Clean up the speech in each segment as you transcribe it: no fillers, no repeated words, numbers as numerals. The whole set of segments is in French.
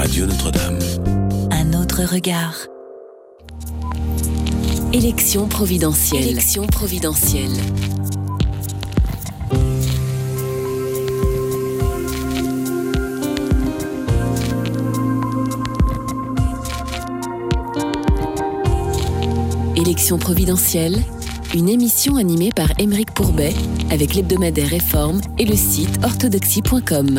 Radio Notre-Dame. Un autre regard. Élection providentielle. Élection providentielle. Élection providentielle, une émission animée par Aymeric Pourbet avec l'hebdomadaire Réforme et le site orthodoxie.com.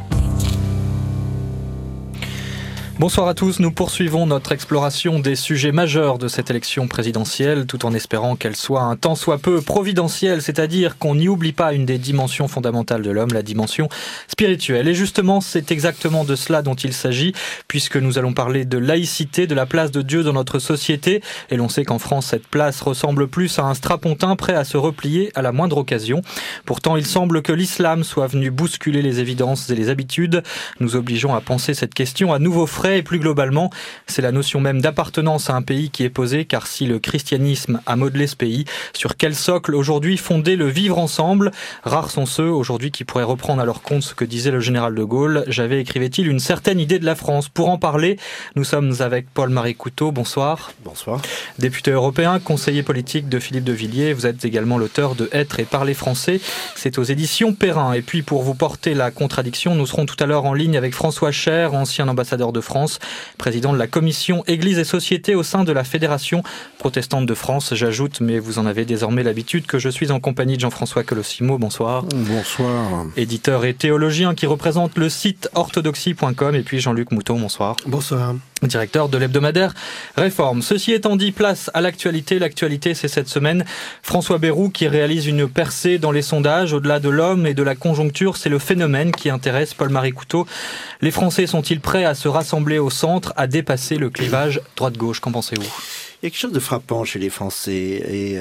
Bonsoir à tous, nous poursuivons notre exploration des sujets majeurs de cette élection présidentielle, tout en espérant qu'elle soit un tant soit peu providentielle, c'est-à-dire qu'on n'y oublie pas une des dimensions fondamentales de l'homme, la dimension spirituelle. Et justement, c'est exactement de cela dont il s'agit, puisque nous allons parler de laïcité, de la place de Dieu dans notre société, et l'on sait qu'en France, cette place ressemble plus à un strapontin prêt à se replier à la moindre occasion. Pourtant, il semble que l'islam soit venu bousculer les évidences et les habitudes, nous obligeant à penser cette question à nouveau frais. Et plus globalement, c'est la notion même d'appartenance à un pays qui est posée, car si le christianisme a modelé ce pays, sur quel socle aujourd'hui fonder le vivre ensemble? Rares sont ceux aujourd'hui qui pourraient reprendre à leur compte ce que disait le général de Gaulle. J'avais, écrivait-il, une certaine idée de la France. Pour en parler, nous sommes avec Paul-Marie Couteau. Bonsoir. Bonsoir. Député européen, conseiller politique de Philippe de Villiers. Vous êtes également l'auteur de Être et parler français. C'est aux éditions Perrin. Et puis, pour vous porter la contradiction, nous serons tout à l'heure en ligne avec François Cher, ancien ambassadeur de France, président de la commission Église et Société au sein de la Fédération protestante de France. J'ajoute, mais vous en avez désormais l'habitude, que je suis en compagnie de Jean-François Colosimo. Bonsoir. Bonsoir. Éditeur et théologien qui représente le site orthodoxie.com. Et puis Jean-Luc Mouton, bonsoir. Bonsoir. Directeur de l'hebdomadaire Réforme. Ceci étant dit, place à l'actualité. L'actualité, c'est cette semaine François Bayrou qui réalise une percée dans les sondages. Au-delà de l'homme et de la conjoncture, c'est le phénomène qui intéresse Paul-Marie Couteau. Les Français sont-ils prêts à se rassembler au centre, à dépasser le clivage droite-gauche? Qu'en pensez-vous? Il y a quelque chose de frappant chez les Français et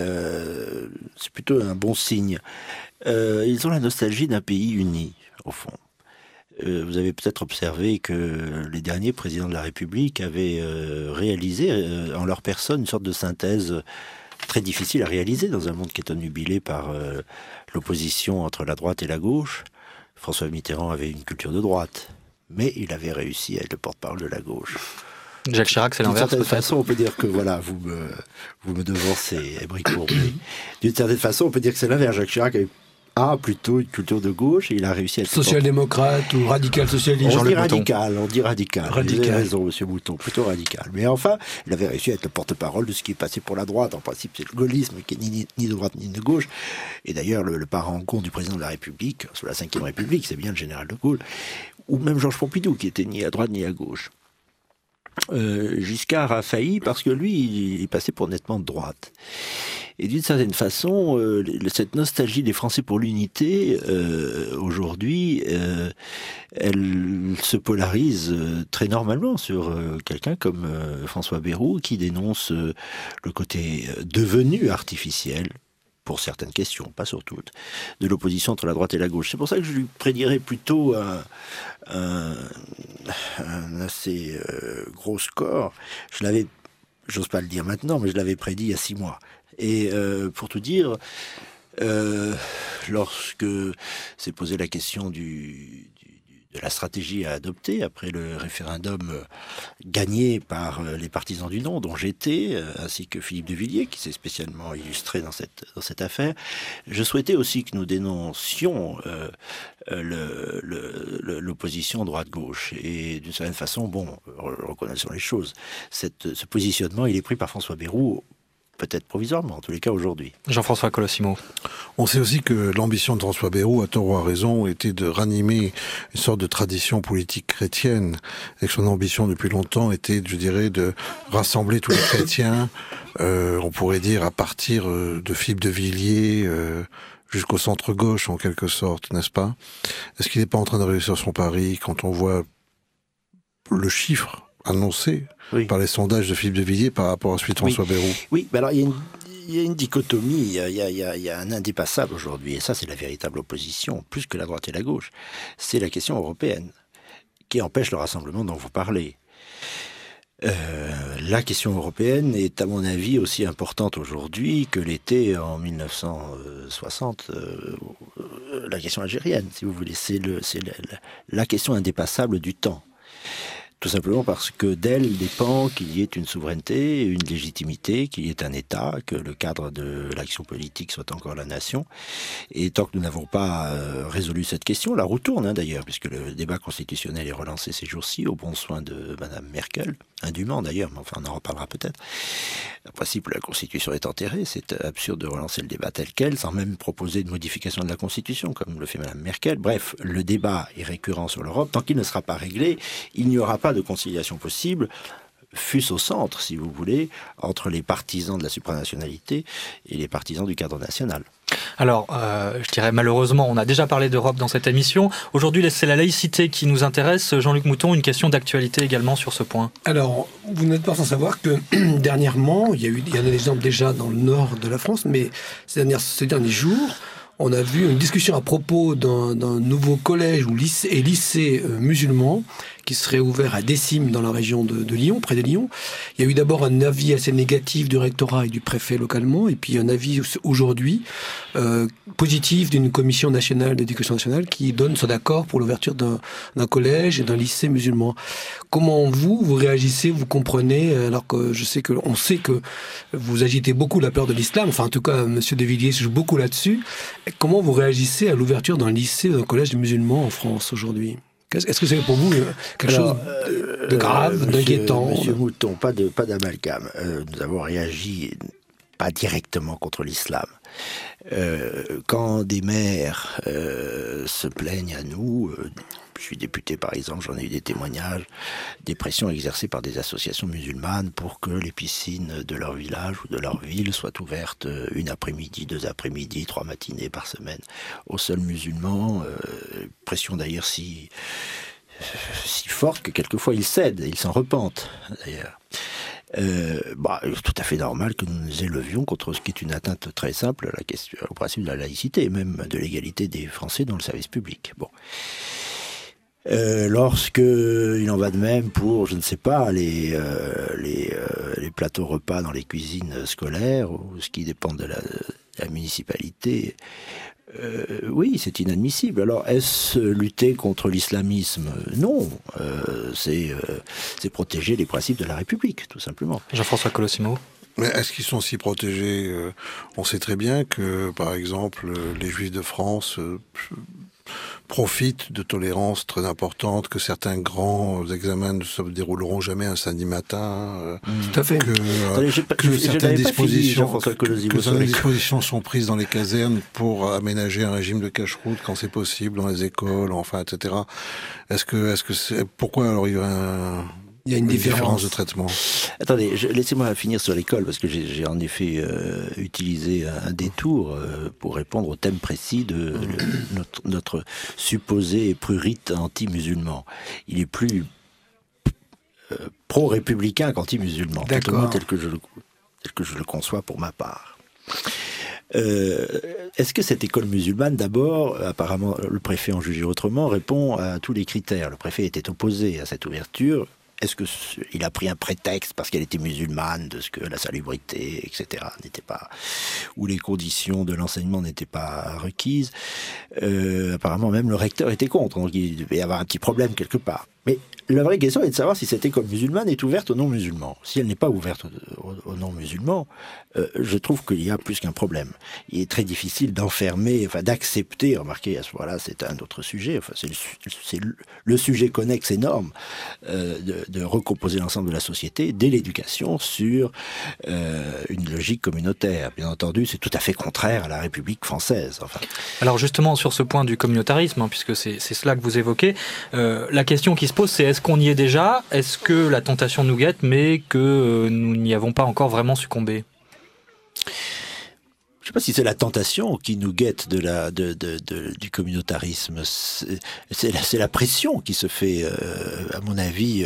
c'est plutôt un bon signe. Ils ont la nostalgie d'un pays uni, au fond. Vous avez peut-être observé que les derniers présidents de la République avaient réalisé en leur personne une sorte de synthèse très difficile à réaliser dans un monde qui est obnubilé par l'opposition entre la droite et la gauche. François Mitterrand avait une culture de droite, mais il avait réussi à être le porte-parole de la gauche. Jacques Chirac, c'est l'inverse. D'une certaine façon, on peut dire que voilà, vous me devancez, Aymeric Pourbet. D'une certaine façon, on peut dire que c'est l'inverse. Jacques Chirac a plutôt une culture de gauche et il a réussi à être social-démocrate ou radical-socialiste. On dit radical. Vous avez raison, monsieur Mouton, plutôt radical. Mais enfin, il avait réussi à être le porte-parole de ce qui est passé pour la droite. En principe, c'est le gaullisme qui est ni de droite ni de gauche. Et d'ailleurs, le parangon du président de la République, sous la Ve République, c'est bien le général de Gaulle, ou même Georges Pompidou, qui était ni à droite ni à gauche. Giscard a failli parce que lui, il est passé pour nettement de droite. Et d'une certaine façon, cette nostalgie des Français pour l'unité, aujourd'hui, elle se polarise très normalement sur quelqu'un comme François Bayrou, qui dénonce le côté devenu artificiel, pour certaines questions, pas sur toutes, de l'opposition entre la droite et la gauche. C'est pour ça que je lui prédirais plutôt un assez gros score. J'ose pas le dire maintenant, mais je l'avais prédit il y a 6 mois. Et pour tout dire, lorsque s'est posée la question de la stratégie à adopter après le référendum gagné par les partisans du non, dont j'étais, ainsi que Philippe de Villiers, qui s'est spécialement illustré dans cette affaire, je souhaitais aussi que nous dénoncions l'opposition droite-gauche. Et d'une certaine façon, reconnaissons les choses, ce positionnement, il est pris par François Bayrou, peut-être provisoirement, en tous les cas aujourd'hui. Jean-François Colosimo. On sait aussi que l'ambition de François Bayrou, à tort ou à raison, était de ranimer une sorte de tradition politique chrétienne, et que son ambition depuis longtemps était, je dirais, de rassembler tous les chrétiens, on pourrait dire à partir de Philippe de Villiers jusqu'au centre-gauche en quelque sorte, n'est-ce pas? Est-ce qu'il n'est pas en train de réussir son pari quand on voit le chiffre annoncé par les sondages de Philippe de Villiers par rapport à celui de François Bayrou? Oui, alors il y a une dichotomie, il y a un indépassable aujourd'hui, et ça c'est la véritable opposition, plus que la droite et la gauche. C'est la question européenne, qui empêche le rassemblement dont vous parlez. La question européenne est, à mon avis, aussi importante aujourd'hui que l'était en 1960, la question algérienne, si vous voulez. C'est la question indépassable du temps. Tout simplement parce que d'elle dépend qu'il y ait une souveraineté, une légitimité, qu'il y ait un État, que le cadre de l'action politique soit encore la nation. Et tant que nous n'avons pas résolu cette question, la roue tourne d'ailleurs, puisque le débat constitutionnel est relancé ces jours-ci, au bon soin de Madame Merkel, indûment d'ailleurs, mais enfin on en reparlera peut-être. En principe, la Constitution est enterrée, c'est absurde de relancer le débat tel quel, sans même proposer de modification de la Constitution, comme le fait Madame Merkel. Bref, le débat est récurrent sur l'Europe. Tant qu'il ne sera pas réglé, il n'y aura pas de conciliation possible, fût-ce au centre, si vous voulez, entre les partisans de la supranationalité et les partisans du cadre national. Alors, je dirais malheureusement, on a déjà parlé d'Europe dans cette émission. Aujourd'hui, c'est la laïcité qui nous intéresse. Jean-Luc Mouton, une question d'actualité également sur ce point. Alors, vous n'êtes pas sans savoir que dernièrement, il y en a des exemples déjà dans le nord de la France, mais ces derniers jours, on a vu une discussion à propos d'un nouveau collège ou lycée musulman qui serait ouvert à Décime dans la région de Lyon, près de Lyon. Il y a eu d'abord un avis assez négatif du rectorat et du préfet localement, et puis un avis aujourd'hui positif d'une commission nationale d'éducation nationale qui donne son accord pour l'ouverture d'un collège et d'un lycée musulman. Comment vous réagissez, vous comprenez, alors que on sait que vous agitez beaucoup la peur de l'islam, enfin en tout cas M. De Villiers joue beaucoup là-dessus. Comment vous réagissez à l'ouverture d'un lycée ou d'un collège musulman en France aujourd'hui ? Est-ce que c'est pour vous quelque chose de grave, d'inquiétant ? Monsieur Mouton, pas d'amalgame. Nous avons réagi pas directement contre l'islam. Quand des maires se plaignent à nous, je suis député par exemple, j'en ai eu des témoignages, des pressions exercées par des associations musulmanes pour que les piscines de leur village ou de leur ville soient ouvertes une après-midi, 2 après-midi, 3 matinées par semaine aux seuls musulmans. Pression d'ailleurs si forte que quelquefois ils cèdent, ils s'en repentent d'ailleurs. Tout à fait normal que nous nous élevions contre ce qui est une atteinte très simple à la question, au principe de la laïcité et même de l'égalité des Français dans le service public. Bon. Lorsque il en va de même pour, je ne sais pas, les plateaux repas dans les cuisines scolaires ou ce qui dépend de la municipalité, oui, c'est inadmissible. Alors, est-ce lutter contre l'islamisme ? Non, c'est protéger les principes de la République, tout simplement. Jean-François Colossimo. Mais est-ce qu'ils sont si protégés ? On sait très bien que, par exemple, les Juifs de France profitent de tolérances très importantes, que certains grands examens ne se dérouleront jamais un samedi matin. Tout à fait. Que certaines dispositions sont prises dans les casernes pour aménager un régime de cache-route quand c'est possible, dans les écoles, enfin, etc. Pourquoi alors il y a une différence de traitement. Attendez, laissez-moi finir sur l'école, parce que j'ai en effet utilisé un détour pour répondre au thème précis de notre supposé prurite anti-musulman. Il est plus pro-républicain qu'anti-musulman, tel que je le conçois pour ma part. Est-ce que cette école musulmane, d'abord, apparemment le préfet en jugeait autrement, répond à tous les critères. Le préfet était opposé à cette ouverture. Est-ce qu'il a pris un prétexte parce qu'elle était musulmane, de ce que la salubrité, etc., n'était pas, ou les conditions de l'enseignement n'étaient pas requises. Apparemment, même le recteur était contre, donc il devait y avoir un petit problème quelque part. Mais la vraie question est de savoir si cette école musulmane est ouverte aux non-musulmans. Si elle n'est pas ouverte aux non-musulmans, je trouve qu'il y a plus qu'un problème. Il est très difficile d'accepter, remarquez, à ce moment-là, c'est un autre sujet, c'est le sujet connexe énorme de recomposer l'ensemble de la société dès l'éducation sur une logique communautaire. Bien entendu, c'est tout à fait contraire à la République française. Enfin. Alors justement, sur ce point du communautarisme, puisque c'est cela que vous évoquez, la question qui se pose, c'est est-ce qu'on y est déjà ? Est-ce que la tentation nous guette, mais que nous n'y avons pas encore vraiment succombé ? Je ne sais pas si c'est la tentation qui nous guette du communautarisme. C'est la pression qui se fait, à mon avis,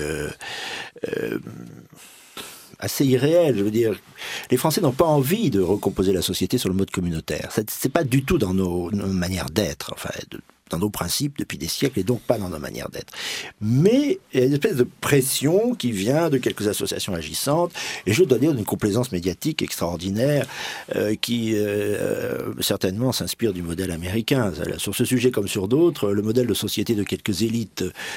assez irréelle. Je veux dire, les Français n'ont pas envie de recomposer la société sur le mode communautaire. C'est pas du tout dans nos manières d'être, dans nos principes depuis des siècles et donc pas dans nos manières d'être. Mais il y a une espèce de pression qui vient de quelques associations agissantes, et je dois dire d'une complaisance médiatique extraordinaire qui certainement s'inspire du modèle américain. Sur ce sujet comme sur d'autres, le modèle de société de quelques élites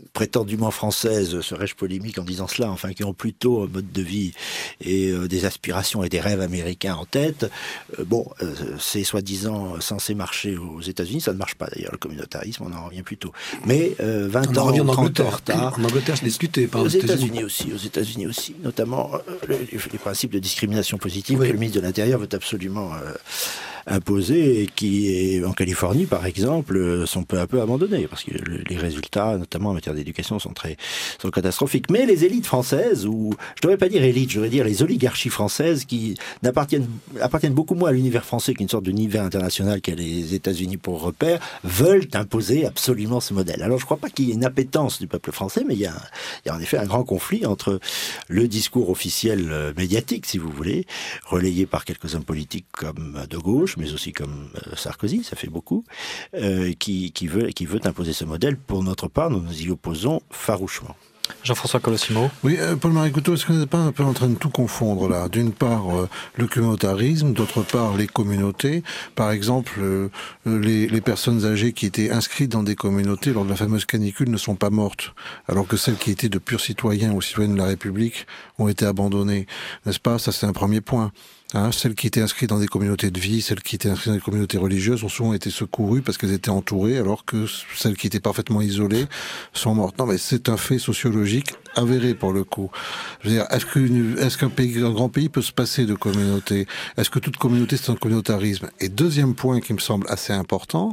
prétendument françaises, serais-je polémique en disant cela, enfin qui ont plutôt un mode de vie et des aspirations et des rêves américains en tête, c'est soi-disant censé marcher aux États-Unis, ça ne marche pas d'ailleurs, le communautarisme, on en revient plus tôt. Mais 20 ans, 30 ans en retard. En Angleterre, c'est discuté, pas aux États-Unis aussi, notamment les principes de discrimination positive que le ministre de l'Intérieur veut absolument imposés et qui, en Californie par exemple, sont peu à peu abandonnés parce que les résultats, notamment en matière d'éducation, sont catastrophiques. Mais les élites françaises, ou je devrais pas dire élites, je devrais dire les oligarchies françaises, qui appartiennent beaucoup moins à l'univers français qu'une sorte d'univers international qu'a les États-Unis pour repère, veulent imposer absolument ce modèle. Alors je crois pas qu'il y ait une appétence du peuple français, mais il y a en effet un grand conflit entre le discours officiel médiatique, si vous voulez, relayé par quelques hommes politiques comme de gauche, mais aussi comme Sarkozy, ça fait beaucoup, qui veut imposer ce modèle. Pour notre part, nous nous y opposons farouchement. Jean-François Colosimo. Oui, Paul-Marie Couteau, est-ce qu'on n'est pas un peu en train de tout confondre là ? D'une part, le communautarisme, d'autre part, les communautés. Par exemple, les personnes âgées qui étaient inscrites dans des communautés lors de la fameuse canicule ne sont pas mortes, alors que celles qui étaient de purs citoyens ou citoyennes de la République ont été abandonnées. N'est-ce pas ? Ça, c'est un premier point. Celles qui étaient inscrites dans des communautés de vie, celles qui étaient inscrites dans des communautés religieuses ont souvent été secourues parce qu'elles étaient entourées, alors que celles qui étaient parfaitement isolées sont mortes. Non, mais c'est un fait sociologique avéré pour le coup. Je veux dire, est-ce qu'un grand pays peut se passer de communauté ? Est-ce que toute communauté c'est un communautarisme ? Et deuxième point qui me semble assez important,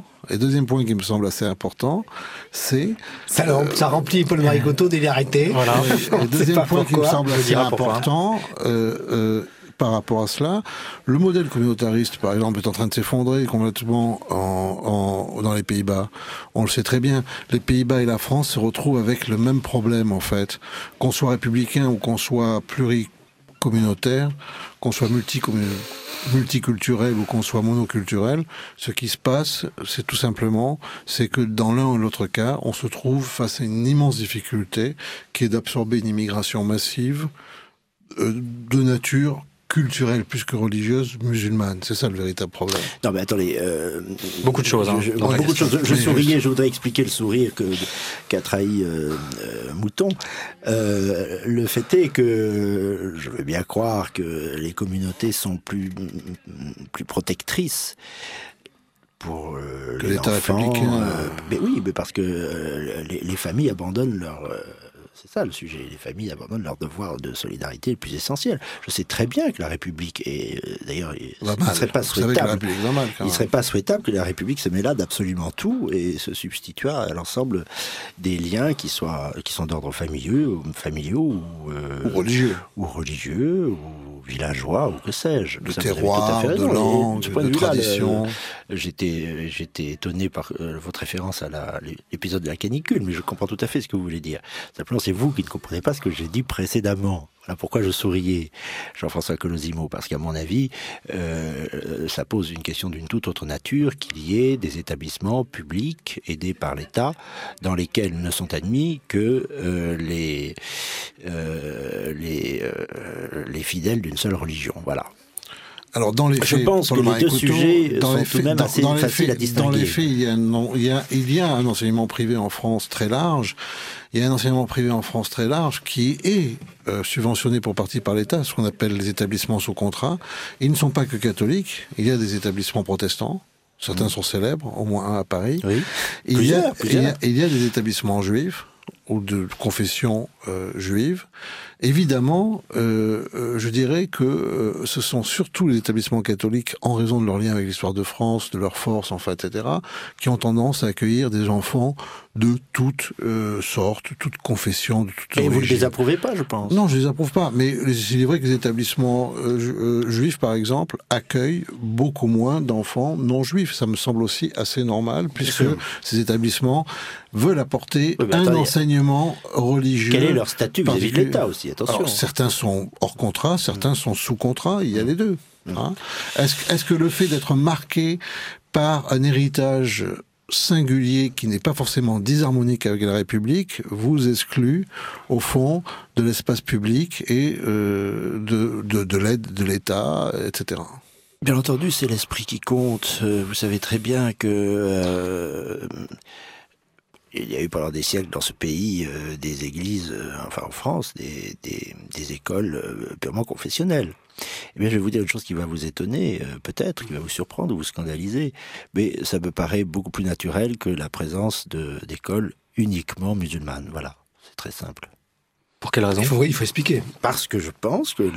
c'est... Ça remplit Paul-Marie Couteau d'hilarité. Voilà. Le deuxième point qui me semble assez important... par rapport à cela, le modèle communautariste, par exemple, est en train de s'effondrer complètement dans les Pays-Bas. On le sait très bien. Les Pays-Bas et la France se retrouvent avec le même problème, en fait. Qu'on soit républicain ou qu'on soit pluricommunautaire, qu'on soit multiculturel ou qu'on soit monoculturel, ce qui se passe, c'est tout simplement, c'est que dans l'un ou l'autre cas, on se trouve face à une immense difficulté qui est d'absorber une immigration massive de nature culturelle plus que religieuse musulmane. C'est ça le véritable problème. Non mais attendez, beaucoup de choses. Beaucoup de choses. Je souriais, je voudrais expliquer le sourire qu'a trahi Mouton. Le fait est que je veux bien croire que les communautés sont plus protectrices pour que les l'État enfants. Républicain. Mais oui, mais parce que les familles abandonnent leur... c'est ça le sujet. Les familles abandonnent leur devoir de solidarité le plus essentiel. Je sais très bien que la République est... D'ailleurs, il ne serait pas souhaitable. Il ne serait pas souhaitable que la République se mêle d'absolument tout et se substitue à l'ensemble des liens qui sont d'ordre familiaux ou religieux ou villageois ou que sais-je. De terroir, de langue, de tradition. J'étais étonné par votre référence à l'épisode de la canicule, mais je comprends tout à fait ce que vous voulez dire. Simplement, c'est vous qui ne comprenez pas ce que j'ai dit précédemment. Voilà pourquoi je souriais, Jean-François Colosimo, parce qu'à mon avis, ça pose une question d'une toute autre nature, qu'il y ait des établissements publics aidés par l'État, dans lesquels ne sont admis que les fidèles d'une seule religion. Voilà. Alors dans les faits, je pense que les deux sujets sont tout de même assez faciles à distinguer. Dans les faits, il y a un enseignement privé en France très large. Il y a un enseignement privé en France très large qui est subventionné pour partie par l'État, ce qu'on appelle les établissements sous contrat. Ils ne sont pas que catholiques. Il y a des établissements protestants. Certains sont célèbres, au moins un à Paris. Oui. Il y a des établissements juifs ou de confession juive. Évidemment, je dirais que ce sont surtout les établissements catholiques, en raison de leur lien avec l'histoire de France, de leur force, enfin, etc., qui ont tendance à accueillir des enfants de toutes sortes, toutes confessions, de toutes origines. Et vous ne les approuvez pas, je pense. Non, je les approuve pas. Mais il est vrai que les établissements juifs, par exemple, accueillent beaucoup moins d'enfants non juifs. Ça me semble aussi assez normal, puisque ces établissements veulent apporter un enseignement religieux. Quel est leur statut vis-à-vis de l'État aussi? Attention. Alors, certains sont hors contrat, certains sont sous contrat, il y a les deux. Hein. Est-ce que le fait d'être marqué par un héritage singulier qui n'est pas forcément disharmonique avec la République vous exclut, au fond, de l'espace public et de l'aide de l'État, etc. Bien entendu, c'est l'esprit qui compte. Vous savez très bien que... il y a eu pendant des siècles dans ce pays des églises, enfin en France, des écoles purement confessionnelles. Eh bien, je vais vous dire une chose qui va vous étonner, peut-être, qui va vous surprendre ou vous scandaliser, mais ça me paraît beaucoup plus naturel que la présence d'écoles uniquement musulmanes. Voilà, c'est très simple. Pour quelle raison ? Il faut expliquer. Parce que je pense que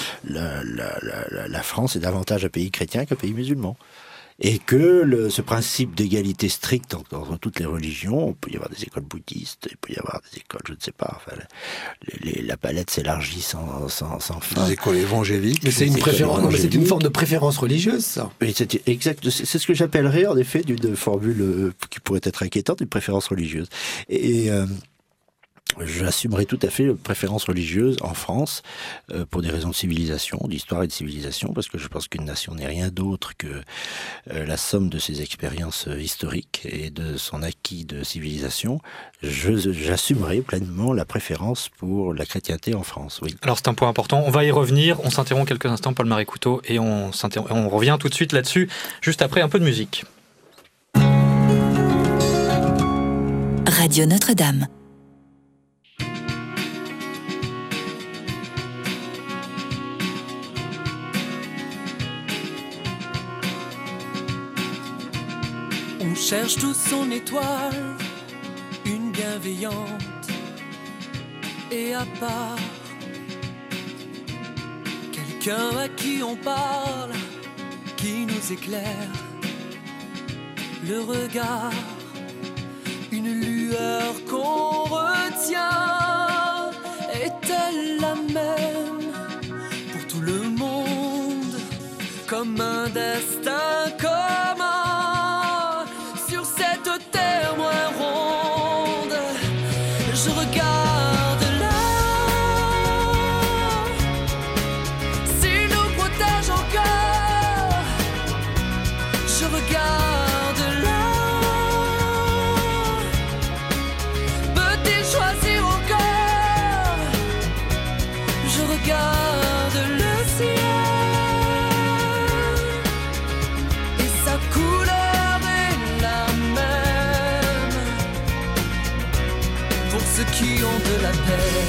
la France est davantage un pays chrétien qu'un pays musulman. Et que ce principe d'égalité stricte entre toutes les religions, il peut y avoir des écoles bouddhistes, il peut y avoir des écoles, je ne sais pas, enfin, la palette s'élargit sans fin. Des écoles évangéliques. Mais c'est une préférence, non, mais c'est une forme de préférence religieuse, ça. Oui, c'est exact. C'est ce que j'appellerais en effet d'une formule qui pourrait être inquiétante, une préférence religieuse. Et j'assumerai tout à fait une préférence religieuse en France pour des raisons de civilisation, d'histoire et de civilisation, parce que je pense qu'une nation n'est rien d'autre que la somme de ses expériences historiques et de son acquis de civilisation. J'assumerai pleinement la préférence pour la chrétienté en France. Oui. Alors c'est un point important, on va y revenir, on s'interrompt quelques instants, Paul Marie-Couteau, et on revient tout de suite là-dessus, juste après un peu de musique. Radio Notre-Dame. On cherche tous son étoile, une bienveillante et à part. Quelqu'un à qui on parle, qui nous éclaire. Le regard, une lueur qu'on retient. Est-elle la même pour tout le monde, comme un destin commun? Terre moins ronde, je regarde là. S'il nous protège encore, je regarde là. Peut-il choisir encore? Je regarde le ciel et sa couleur. Ceux qui ont de la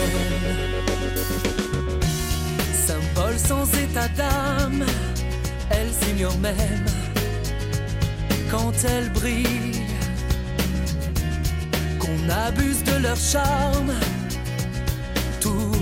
peine, symbole sans état d'âme, elles s'ignorent même quand elles brillent, qu'on abuse de leur charme. Tout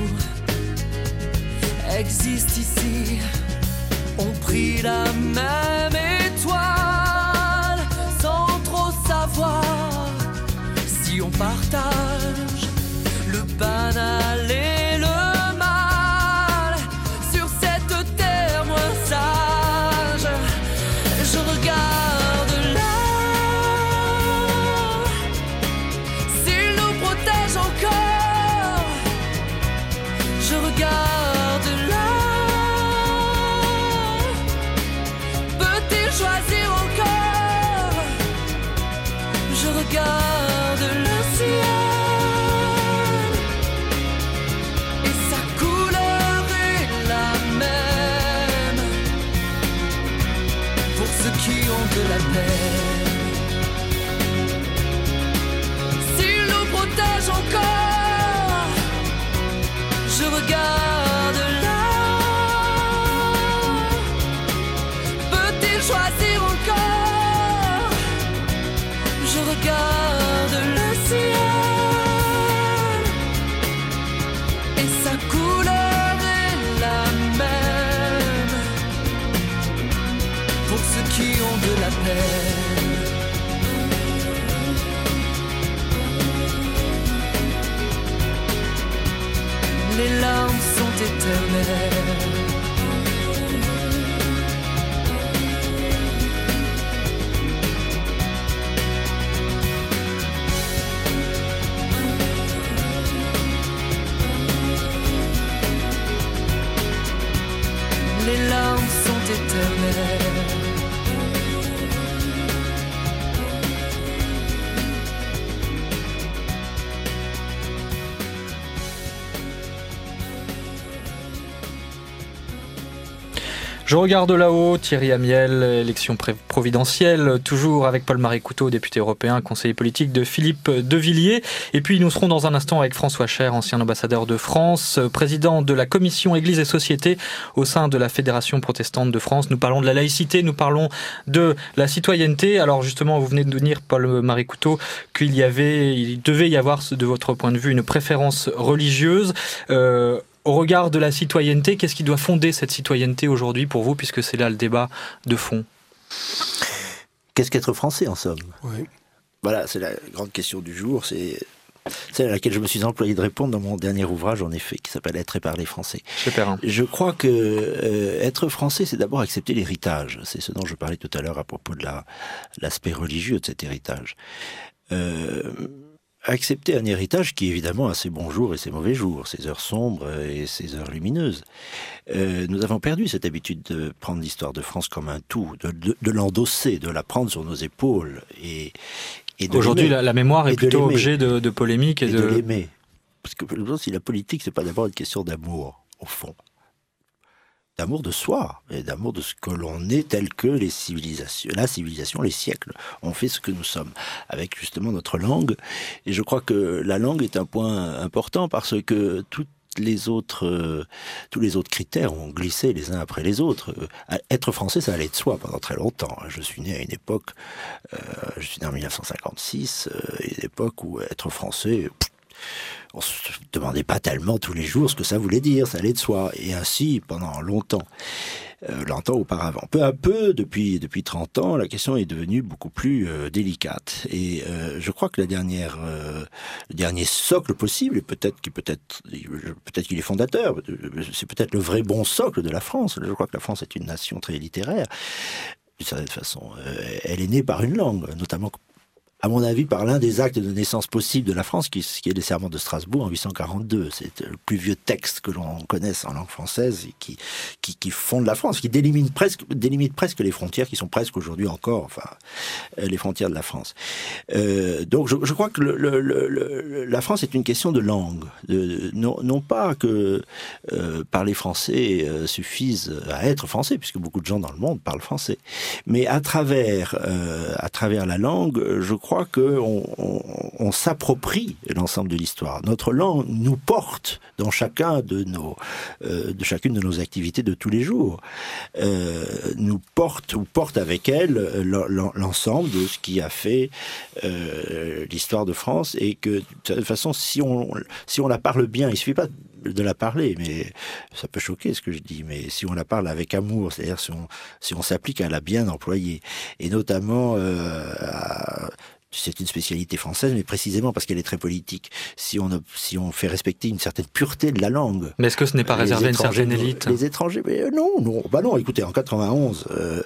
existe ici, on prie la même étoile sans trop savoir si on partage le banal et le mal sur cette terre moins sage. Je regarde là, s'il nous protège encore. Je regarde là, peut-il choisir encore? Je regarde le ciel. Qui ont de la peine, s'il nous protège encore, je regarde là. Peut-il choisir encore? Je regarde le ciel et sa couleur est la même pour ceux qui ont de la peine. Les larmes sont éternelles. Les larmes sont éternelles. Je regarde là-haut, Thierry Amiel, élection providentielle, toujours avec Paul-Marie Couteau, député européen, conseiller politique de Philippe Devilliers. Et puis nous serons dans un instant avec François Cher, ancien ambassadeur de France, président de la commission Église et Société au sein de la Fédération protestante de France. Nous parlons de la laïcité, nous parlons de la citoyenneté. Alors justement, vous venez de nous dire, Paul-Marie Couteau, il devait y avoir, de votre point de vue, une préférence religieuse. Au regard de la citoyenneté, qu'est-ce qui doit fonder cette citoyenneté aujourd'hui pour vous, puisque c'est là le débat de fond? Qu'est-ce qu'être français, en somme? Oui. Voilà, c'est la grande question du jour. C'est celle à laquelle je me suis employé de répondre dans mon dernier ouvrage, en effet, qui s'appelle « Être et parler français ». Je crois que être français, c'est d'abord accepter l'héritage. C'est ce dont je parlais tout à l'heure à propos de l'aspect religieux de cet héritage. Accepter un héritage qui, évidemment, a ses bons jours et ses mauvais jours, ses heures sombres et ses heures lumineuses. Nous avons perdu cette habitude de prendre l'histoire de France comme un tout, de l'endosser, de la prendre sur nos épaules. Et aujourd'hui, la mémoire est plutôt objet de polémiques et de l'aimer. Parce que si la politique, c'est pas d'abord une question d'amour, au fond. D'amour de soi, et d'amour de ce que l'on est, tel que la civilisation, les siècles ont fait ce que nous sommes, avec justement notre langue. Et je crois que la langue est un point important parce que tous les autres critères ont glissé les uns après les autres. Être français, ça allait de soi pendant très longtemps. Je suis né à une époque, je suis né en 1956, une époque où être français, on se demandait pas tellement tous les jours ce que ça voulait dire, ça allait de soi. Et ainsi, pendant longtemps auparavant. Peu à peu, depuis 30 ans, la question est devenue beaucoup plus délicate. Et je crois que le dernier socle possible, et peut-être qu'il est fondateur, c'est peut-être le vrai bon socle de la France. Je crois que la France est une nation très littéraire. D'une certaine façon, elle est née par une langue, notamment, à mon avis, par l'un des actes de naissance possibles de la France, qui est le serment de Strasbourg en 842. C'est le plus vieux texte que l'on connaisse en langue française et qui fonde la France, qui délimite presque les frontières qui sont presque aujourd'hui encore, les frontières de la France. Donc, je crois que la France est une question de langue. Non pas que parler français suffise à être français, puisque beaucoup de gens dans le monde parlent français, mais à travers la langue, je crois qu'on s'approprie l'ensemble de l'histoire. Notre langue nous porte dans chacune de nos activités de tous les jours. Nous porte avec elle l'ensemble de ce qui a fait l'histoire de France, et que de toute façon, si on la parle bien, il suffit pas de la parler, mais ça peut choquer ce que je dis, mais si on la parle avec amour, c'est-à-dire si on s'applique à la bien employer, et notamment c'est une spécialité française, mais précisément parce qu'elle est très politique. Si on fait respecter une certaine pureté de la langue. Mais est-ce que ce n'est pas réservé à une certaine élite? Les étrangers, mais non. Écoutez, en 91,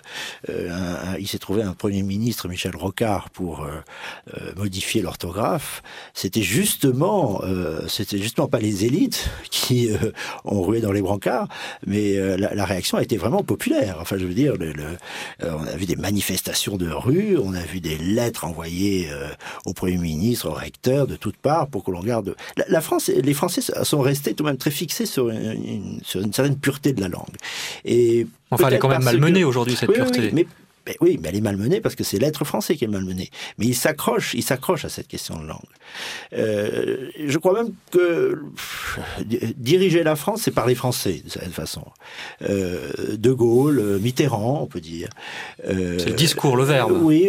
il s'est trouvé un Premier ministre, Michel Rocard, pour modifier l'orthographe. C'était justement pas les élites qui ont rué dans les brancards, mais la réaction a été vraiment populaire. Enfin, je veux dire, on a vu des manifestations de rue, on a vu des lettres envoyées au Premier ministre, au recteur, de toutes parts, pour que l'on garde... les Français sont restés tout de même très fixés sur une certaine pureté de la langue. Et enfin, elle est quand même malmenée aujourd'hui, cette pureté. Oui, mais elle est malmenée parce que c'est l'être français qui est malmené. Mais il s'accroche à cette question de langue. Je crois même que diriger la France, c'est parler français, de cette façon. De Gaulle, Mitterrand, on peut dire. C'est le discours, le verbe. Oui.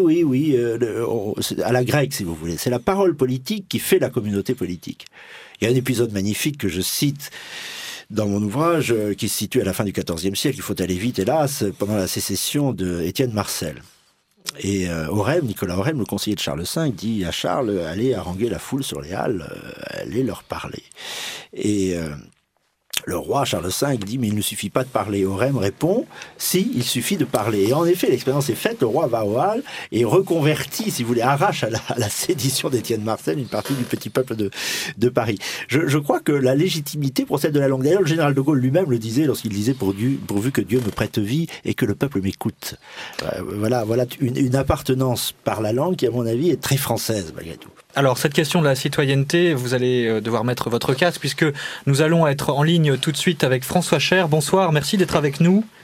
À la grecque, si vous voulez. C'est la parole politique qui fait la communauté politique. Il y a un épisode magnifique que je cite dans mon ouvrage, qui se situe à la fin du XIVe siècle, il faut aller vite, hélas, pendant la sécession de Étienne Marcel. Et Nicolas Aurène, le conseiller de Charles V, dit à Charles, allez haranguer la foule sur les halles, allez leur parler. Et le roi Charles V dit, mais il ne suffit pas de parler. Aurène répond, si, il suffit de parler. Et en effet, l'expérience est faite, le roi va aux halles et reconvertit, si vous voulez, arrache à la sédition d'Étienne Marcel une partie du petit peuple de Paris. Je crois que la légitimité procède de la langue. D'ailleurs, le général de Gaulle lui-même le disait lorsqu'il disait, pourvu que Dieu me prête vie et que le peuple m'écoute. Voilà une appartenance par la langue qui, à mon avis, est très française, malgré tout. Alors, cette question de la citoyenneté, vous allez devoir mettre votre casque, puisque nous allons être en ligne tout de suite avec François Cher. Bonsoir, merci d'être avec nous. Oui, bonsoir.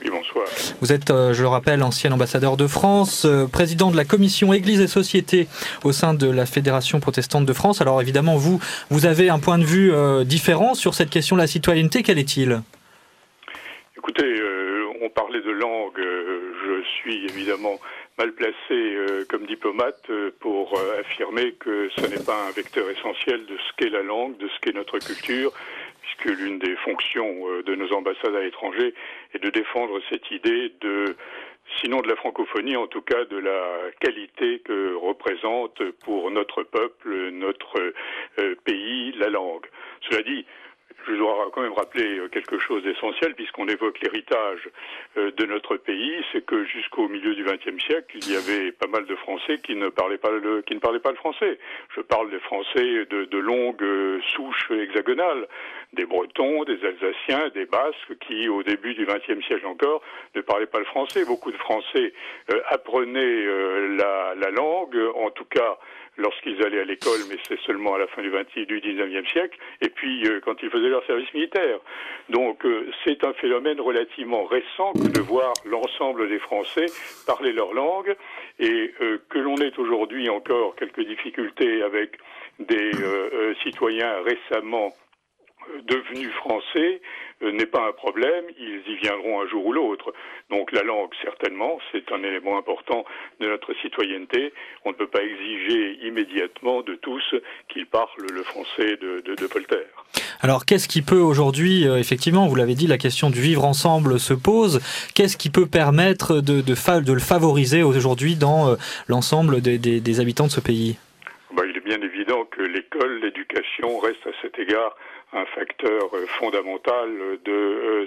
Vous êtes, je le rappelle, ancien ambassadeur de France, président de la commission Église et Société au sein de la Fédération protestante de France. Alors évidemment, vous avez un point de vue différent sur cette question de la citoyenneté. Quel est-il ? Écoutez, on parlait de langue. Je suis évidemment mal placé comme diplomate pour affirmer que ce n'est pas un vecteur essentiel de ce qu'est la langue, de ce qu'est notre culture, puisque l'une des fonctions de nos ambassades à l'étranger est de défendre cette idée de, sinon de la francophonie, en tout cas de la qualité que représente pour notre peuple, notre pays, la langue. Cela dit, je dois quand même rappeler quelque chose d'essentiel puisqu'on évoque l'héritage de notre pays, c'est que jusqu'au milieu du XXe siècle, il y avait pas mal de Français qui ne parlaient pas le français. Je parle des Français de longue souche hexagonale, des Bretons, des Alsaciens, des Basques qui, au début du XXe siècle encore, ne parlaient pas le français. Beaucoup de Français apprenaient la langue, en tout cas lorsqu'ils allaient à l'école, mais c'est seulement à la fin du XIXe siècle, et puis quand ils faisaient leur service militaire. Donc c'est un phénomène relativement récent que de voir l'ensemble des Français parler leur langue, et que l'on ait aujourd'hui encore quelques difficultés avec des citoyens récemment devenus français n'est pas un problème, ils y viendront un jour ou l'autre. Donc la langue, certainement, c'est un élément important de notre citoyenneté. On ne peut pas exiger immédiatement de tous qu'ils parlent le français de Voltaire. Alors qu'est-ce qui peut aujourd'hui, effectivement, vous l'avez dit, la question du vivre ensemble se pose. Qu'est-ce qui peut permettre de le favoriser aujourd'hui dans l'ensemble des habitants de ce pays ? Il est bien évident que l'école, l'éducation reste à cet égard un facteur fondamental de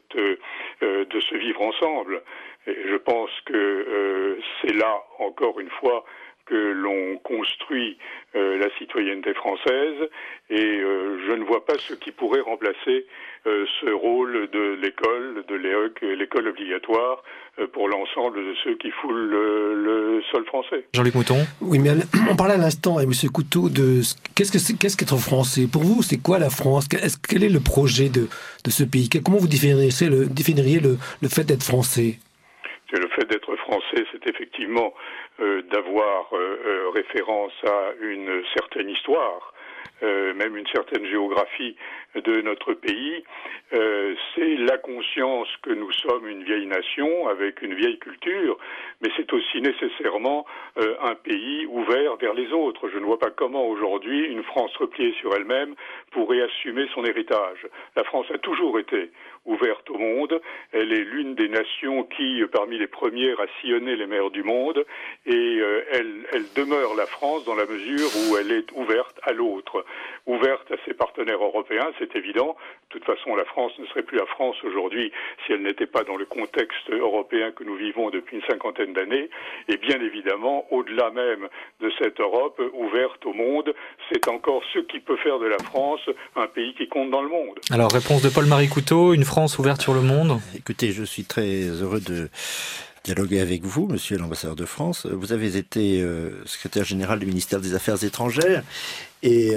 ce vivre ensemble. Et je pense que c'est là, encore une fois, que l'on construit la citoyenneté française, et je ne vois pas ce qui pourrait remplacer ce rôle de l'école, de l'école obligatoire pour l'ensemble de ceux qui foulent le sol français. Jean-Luc Mouton. Oui, mais on parlait à l'instant avec M. Couteau de qu'est-ce qu'être français. Pour vous, c'est quoi la France ? Quel est le projet de ce pays ? Comment vous définiriez le fait d'être français ? Le fait d'être français, c'est effectivement d'avoir référence à une certaine histoire, même une certaine géographie de notre pays. C'est la conscience que nous sommes une vieille nation avec une vieille culture, mais c'est aussi nécessairement un pays ouvert vers les autres. Je ne vois pas comment aujourd'hui une France repliée sur elle-même pourrait assumer son héritage. La France a toujours été ouverte au monde. Elle est l'une des nations qui, parmi les premières, a sillonné les mers du monde, et elle demeure la France dans la mesure où elle est ouverte à l'autre, ouverte à ses partenaires européens, c'est évident. De toute façon, la France ne serait plus la France aujourd'hui si elle n'était pas dans le contexte européen que nous vivons depuis une cinquantaine d'années. Et bien évidemment, au-delà même de cette Europe ouverte au monde, c'est encore ce qui peut faire de la France un pays qui compte dans le monde. Alors, réponse de Paul-Marie Couteau, une France ouverte sur le monde. Écoutez, je suis très heureux de dialoguer avec vous, monsieur l'ambassadeur de France. Vous avez été secrétaire général du ministère des Affaires étrangères, et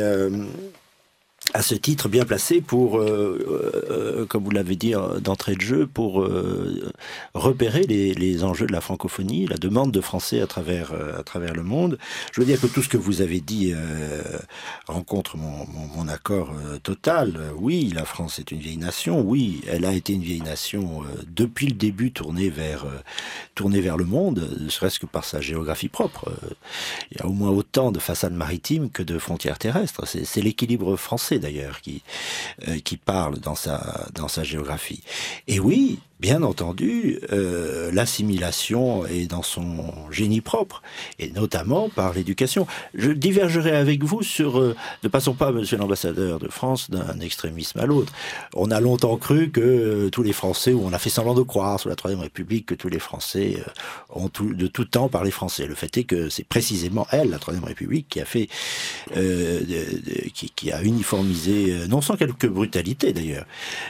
à ce titre bien placé pour, comme vous l'avez dit d'entrée de jeu, pour repérer les enjeux de la francophonie, la demande de français à travers le monde. Je veux dire que tout ce que vous avez dit rencontre mon accord total. Oui, la France est une vieille nation. Oui, elle a été une vieille nation depuis le début tournée vers le monde, ne serait-ce que par sa géographie propre. Il y a au moins autant de façades maritimes que de frontières terrestres. C'est l'équilibre français d'ailleurs qui parle dans sa géographie. Et oui, bien entendu, l'assimilation est dans son génie propre, et notamment par l'éducation. Je divergerai avec vous sur, ne passons pas, monsieur l'ambassadeur de France, d'un extrémisme à l'autre. On a longtemps cru que tous les Français, ou on a fait semblant de croire sous la Troisième République, que tous les Français ont de tout temps parlé français. Le fait est que c'est précisément elle, la Troisième République, qui a fait, qui a uniformisé, non sans quelques brutalités d'ailleurs,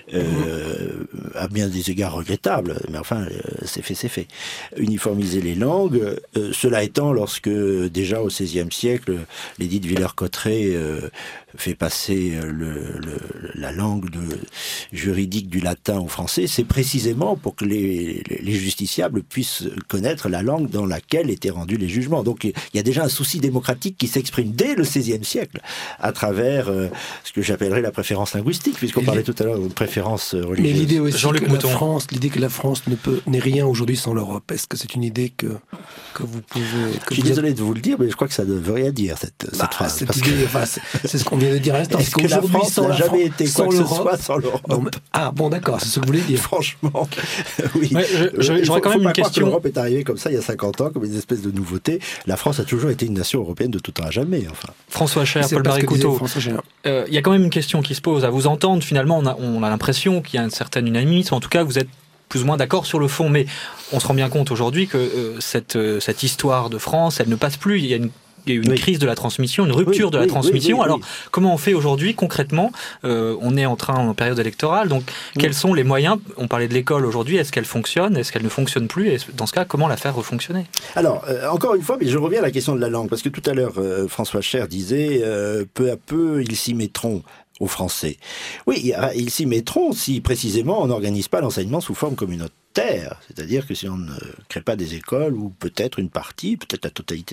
à bien des égards regrettable, mais enfin, c'est fait. Uniformiser les langues, cela étant, lorsque déjà au XVIe siècle, l'édit de Villers-Cotterêts fait passer la langue juridique du latin au français, c'est précisément pour que les justiciables puissent connaître la langue dans laquelle étaient rendus les jugements. Donc il y a déjà un souci démocratique qui s'exprime dès le XVIe siècle à travers ce que j'appellerais la préférence linguistique, puisqu'on parlait tout à l'heure de préférence religieuse. Mais l'idée aussi l'idée que la France n'est rien aujourd'hui sans l'Europe, est-ce que c'est une idée que vous pouvez... Je suis désolé de vous le dire, mais je crois que ça ne veut rien dire, cette phrase. Cette idée, c'est ce qu'on vient de dire à l'instant. Est-ce que la France n'a jamais été quoi que ce soit sans l'Europe? Ah bon, d'accord, c'est ce que vous voulez dire. Franchement, oui. J'aurais quand même une question. L'Europe est arrivée comme ça il y a 50 ans, comme une espèce de nouveauté. La France a toujours été une nation européenne de tout temps à jamais. Enfin. François Cher, Paul-Marie Couteau. Il y a quand même une question qui se pose. À vous entendre, finalement, on a l'impression qu'il y a un certain unanimisme. En tout cas, vous êtes plus ou moins d'accord sur le fond. Mais on se rend bien compte aujourd'hui que cette histoire de France, elle ne passe plus. Il y a une crise de la transmission, une rupture de la transmission. Alors, comment on fait aujourd'hui concrètement? On est en période électorale, donc quels sont les moyens? On parlait de l'école aujourd'hui, est-ce qu'elle fonctionne? Est-ce qu'elle ne fonctionne plus? Et dans ce cas, comment la faire refonctionner? Alors, encore une fois, mais je reviens à la question de la langue, parce que tout à l'heure, François Cher disait, peu à peu, ils s'y mettront aux Français. Oui, ils s'y mettront si précisément on n'organise pas l'enseignement sous forme communautaire, c'est-à-dire que si on ne crée pas des écoles où peut-être une partie, peut-être la totalité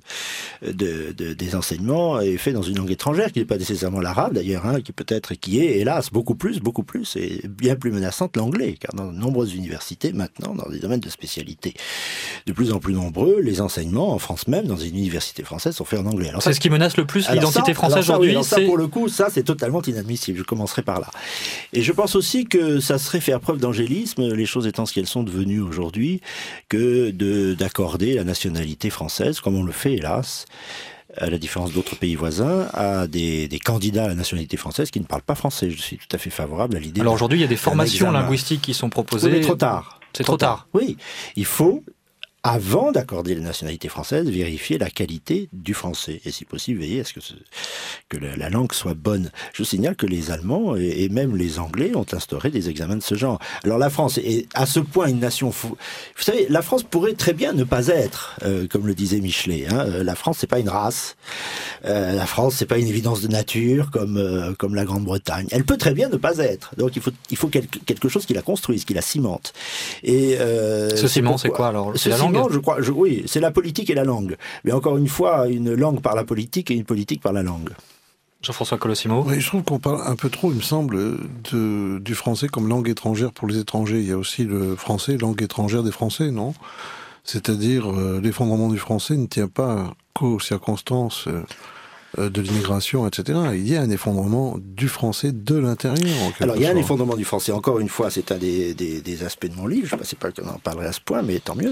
des enseignements est fait dans une langue étrangère, qui n'est pas nécessairement l'arabe d'ailleurs, qui est hélas beaucoup plus et bien plus menaçante l'anglais, car dans de nombreuses universités maintenant, dans des domaines de spécialité de plus en plus nombreux, les enseignements en France même, dans une université française, sont faits en anglais. C'est ce qui menace le plus l'identité française aujourd'hui. Pour le coup, ça c'est totalement inadmissible. Je commencerai par là. Et je pense aussi que ça serait faire preuve d'angélisme, les choses étant ce qu'elles sont devenues aujourd'hui, que d'accorder la nationalité française, comme on le fait hélas, à la différence d'autres pays voisins, à des candidats à la nationalité française qui ne parlent pas français. Je suis tout à fait favorable à l'idée. Alors aujourd'hui, il y a des formations linguistiques qui sont proposées. Oui, mais trop tard. C'est trop tard. Oui, il faut, avant d'accorder la nationalité française, vérifier la qualité du français. Et si possible, veiller à ce que la langue soit bonne. Je vous signale que les Allemands et même les Anglais ont instauré des examens de ce genre. Alors la France est à ce point une nation... Vous savez, la France pourrait très bien ne pas être, comme le disait Michelet. La France, c'est pas une race. La France, c'est pas une évidence de nature comme la Grande-Bretagne. Elle peut très bien ne pas être. Donc il faut quelque chose qui la construise, qui la cimente. Et ce ciment, c'est quoi alors? C'est la langue? Oui, c'est la politique et la langue. Mais encore une fois, une langue par la politique et une politique par la langue. Jean-François Colossimo. Oui, je trouve qu'on parle un peu trop, il me semble, du français comme langue étrangère pour les étrangers. Il y a aussi le français, langue étrangère des Français, non? C'est-à-dire, l'effondrement du français ne tient pas qu'aux circonstances de l'immigration, etc. Il y a un effondrement du français de l'intérieur. Alors, il y a un effondrement du français. Encore une fois, c'est un des aspects de mon livre. Je ne sais pas qu'on en parlerait à ce point, mais tant mieux.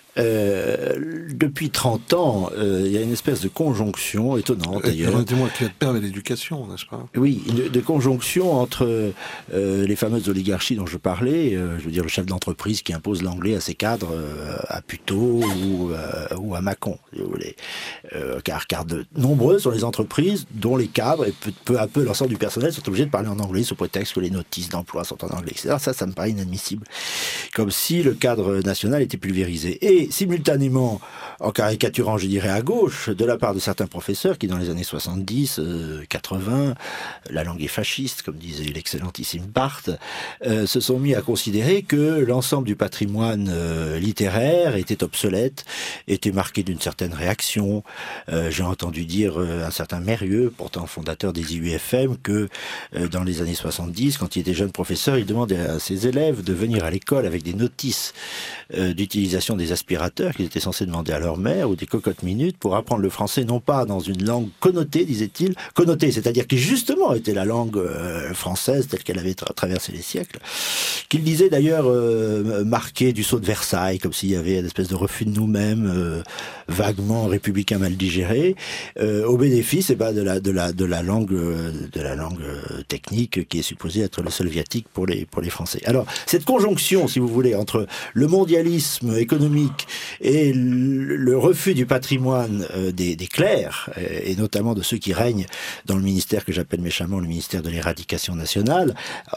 Depuis 30 ans, il y a une espèce de conjonction étonnante d'ailleurs. Permettez-moi de perdre l'éducation, n'est-ce pas? Oui, de conjonction entre les fameuses oligarchies dont je parlais, je veux dire le chef d'entreprise qui impose l'anglais à ses cadres à Puteaux ou à Mâcon, si vous voulez. Car de nombreuses sont les entreprises dont les cadres et peu à peu l'ensemble du personnel sont obligés de parler en anglais sous prétexte que les notices d'emploi sont en anglais, etc. Ça me paraît inadmissible. Comme si le cadre national était pulvérisé. Et simultanément, en caricaturant, je dirais, à gauche, de la part de certains professeurs qui, dans les années 70, 80, la langue est fasciste, comme disait l'excellentissime Barthes, se sont mis à considérer que l'ensemble du patrimoine littéraire était obsolète, était marqué d'une certaine réaction. J'ai entendu dire un certain Mérieux, pourtant fondateur des IUFM, que dans les années 70, quand il était jeune professeur, il demandait à ses élèves de venir à l'école avec des notices d'utilisation des aspirateurs qu'ils étaient censés demander à leur mère ou des cocottes minutes pour apprendre le français, non pas dans une langue connotée, disait-il, connotée, c'est-à-dire qui justement était la langue française telle qu'elle avait traversé les siècles, qu'il disait d'ailleurs marqué du sceau de Versailles, comme s'il y avait une espèce de refus de nous-mêmes, vaguement républicain mal digéré, au bénéfice de la langue technique qui est supposée être le seul viatique pour les Français. Alors cette conjonction, si vous voulez, entre le mondialisme économique et le refus du patrimoine des clercs, et notamment de ceux qui règnent dans le ministère que j'appelle méchamment le ministère de l'éradication nationale,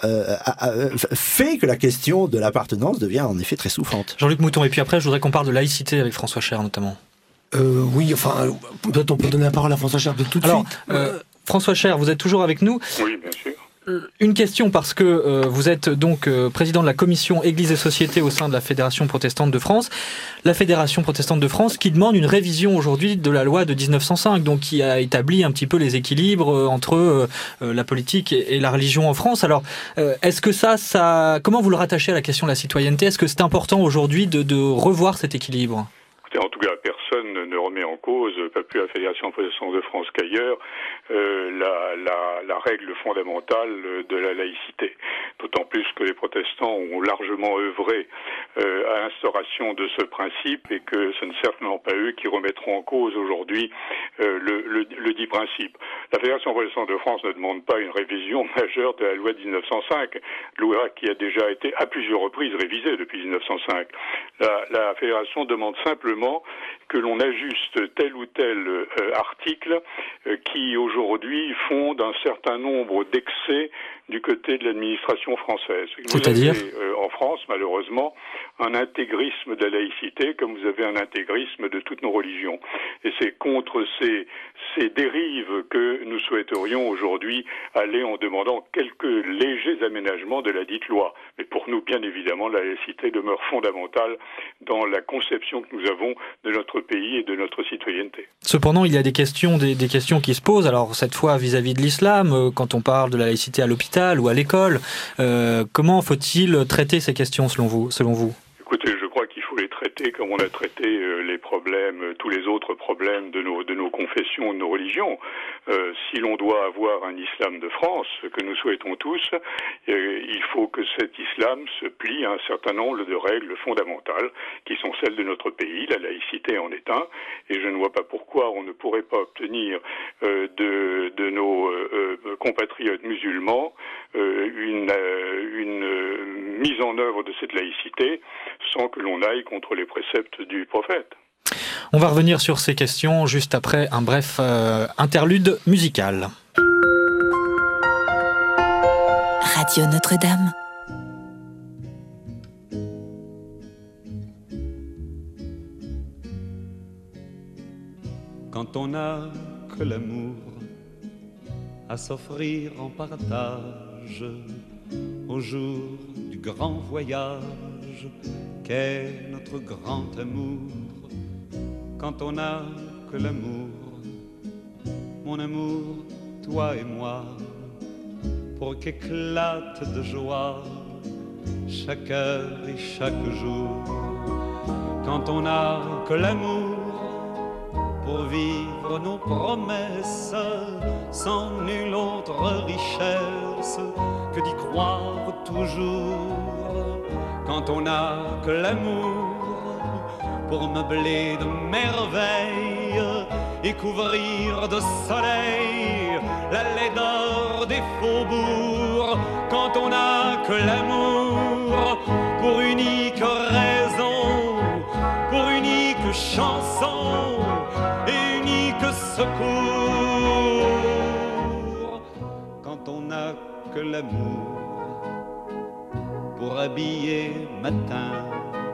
fait que la question de l'appartenance devient en effet très souffrante. Jean-Luc Mouton, et puis après je voudrais qu'on parle de laïcité avec François Cher notamment. Oui, enfin, peut-être on peut donner la parole à François Cher tout de suite. François Cher, vous êtes toujours avec nous. Oui, bien sûr. Une question, parce que vous êtes donc président de la commission Église et Société au sein de la Fédération protestante de France. La Fédération protestante de France qui demande une révision aujourd'hui de la loi de 1905, donc qui a établi un petit peu les équilibres entre la politique et la religion en France. Alors, est-ce que ça, comment vous le rattachez à la question de la citoyenneté ? Est-ce que c'est important aujourd'hui de revoir cet équilibre ? En tout cas, personne ne remet en cause, pas plus la Fédération protestante de France qu'ailleurs, la règle fondamentale de la laïcité. D'autant plus que les protestants ont largement œuvré à l'instauration de ce principe et que ce ne sont certainement pas eux qui remettront en cause aujourd'hui le dit principe. La Fédération protestante de France ne demande pas une révision majeure de la loi de 1905, loi qui a déjà été à plusieurs reprises révisée depuis 1905. La Fédération demande simplement que l'on ajuste tel ou tel article qui aujourd'hui font d'un certain nombre d'excès du côté de l'administration française. C'est-à-dire en France, malheureusement, un intégrisme de la laïcité comme vous avez un intégrisme de toutes nos religions. Et c'est contre ces dérives que nous souhaiterions aujourd'hui aller en demandant quelques légers aménagements de la dite loi. Mais pour nous, bien évidemment, la laïcité demeure fondamentale dans la conception que nous avons de notre pays et de notre citoyenneté. Cependant, il y a des questions qui se posent. Alors, cette fois vis-à-vis de l'islam, quand on parle de la laïcité à l'hôpital ou à l'école, comment faut-il traiter ces questions selon vous ? Écoutez, je crois qu'il faut les traiter comme on a traité les problèmes, tous les autres problèmes de nos confessions, de nos religions. Si l'on doit avoir un islam de France, que nous souhaitons tous, il faut que cet islam se plie à un certain nombre de règles fondamentales qui sont celles de notre pays. La laïcité en est un, et je ne vois pas pourquoi on ne pourrait pas obtenir de nos compatriotes musulmans une mise en œuvre de cette laïcité sans que l'on aille contre les préceptes du prophète. On va revenir sur ces questions juste après un bref interlude musical. Radio Notre-Dame. Quand on n'a que l'amour à s'offrir en partage au jour du grand voyage qu'est notre grand amour. Quand on n'a que l'amour, mon amour, toi et moi, pour qu'éclate de joie chaque heure et chaque jour. Quand on n'a que l'amour pour vivre nos promesses sans nulle autre richesse que d'y croire toujours. Quand on n'a que l'amour pour meubler de merveilles et couvrir de soleil la laideur des faubourgs. Quand on n'a que l'amour pour unique raison, pour unique chanson et unique secours. Quand on n'a que l'amour pour habiller matin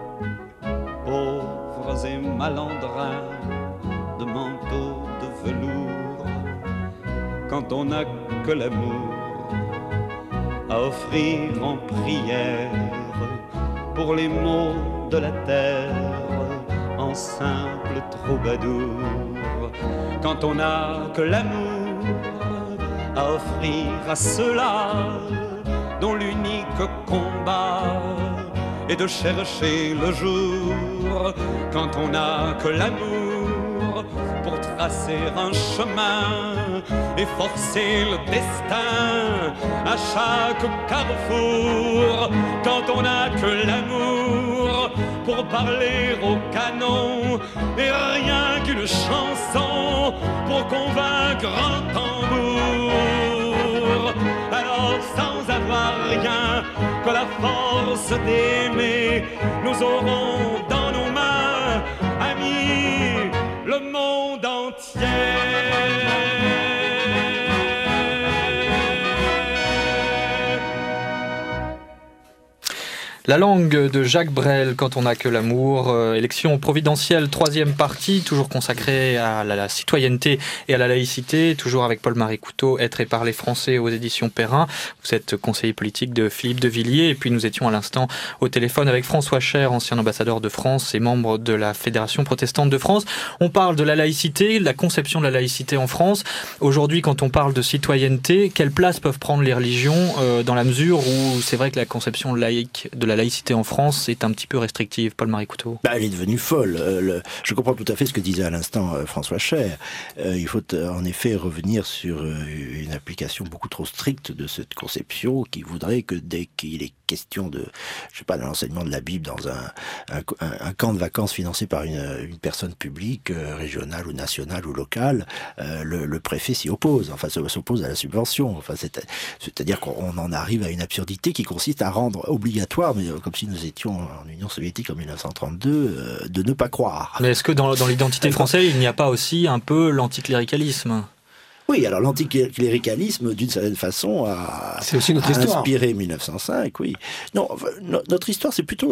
pauvres et malandrins de manteaux de velours. Quand on n'a que l'amour à offrir en prière pour les maux de la terre en simple troubadour. Quand on n'a que l'amour à offrir à ceux-là dont l'unique combat est de chercher le jour. Quand on n'a que l'amour pour tracer un chemin et forcer le destin à chaque carrefour. Quand on n'a que l'amour pour parler au canon et rien qu'une chanson pour convaincre un tambour. Alors sans avoir rien que la force d'aimer, nous aurons dans nos mains, amis, le monde entier. La langue de Jacques Brel, Quand on n'a que l'amour, élection providentielle, 3e partie, toujours consacrée à la citoyenneté et à la laïcité, toujours avec Paul-Marie Couteau, Être et parler français aux éditions Perrin. Vous êtes conseiller politique de Philippe de Villiers, et puis nous étions à l'instant au téléphone avec François Cher, ancien ambassadeur de France et membre de la Fédération protestante de France. On parle de la laïcité, de la conception de la laïcité en France. Aujourd'hui, quand on parle de citoyenneté, quelle place peuvent prendre les religions dans la mesure où c'est vrai que la conception laïque de la laïcité en France est un petit peu restrictive, Paul-Marie Couteau? Elle est devenue folle. Je comprends tout à fait ce que disait à l'instant François Cher. Il faut en effet revenir sur une application beaucoup trop stricte de cette conception qui voudrait que dès qu'il est question de l'enseignement de la Bible dans un camp de vacances financé par une personne publique, régionale ou nationale ou locale, le préfet s'y oppose, s'oppose à la subvention. C'est-à-dire qu'on en arrive à une absurdité qui consiste à rendre obligatoire, mais comme si nous étions en Union soviétique en 1932, de ne pas croire. Mais est-ce que dans l'identité française, il n'y a pas aussi un peu l'anticléricalisme ? Oui, alors l'anticléricalisme, d'une certaine façon, a inspiré 1905, oui. Non, notre histoire, c'est plutôt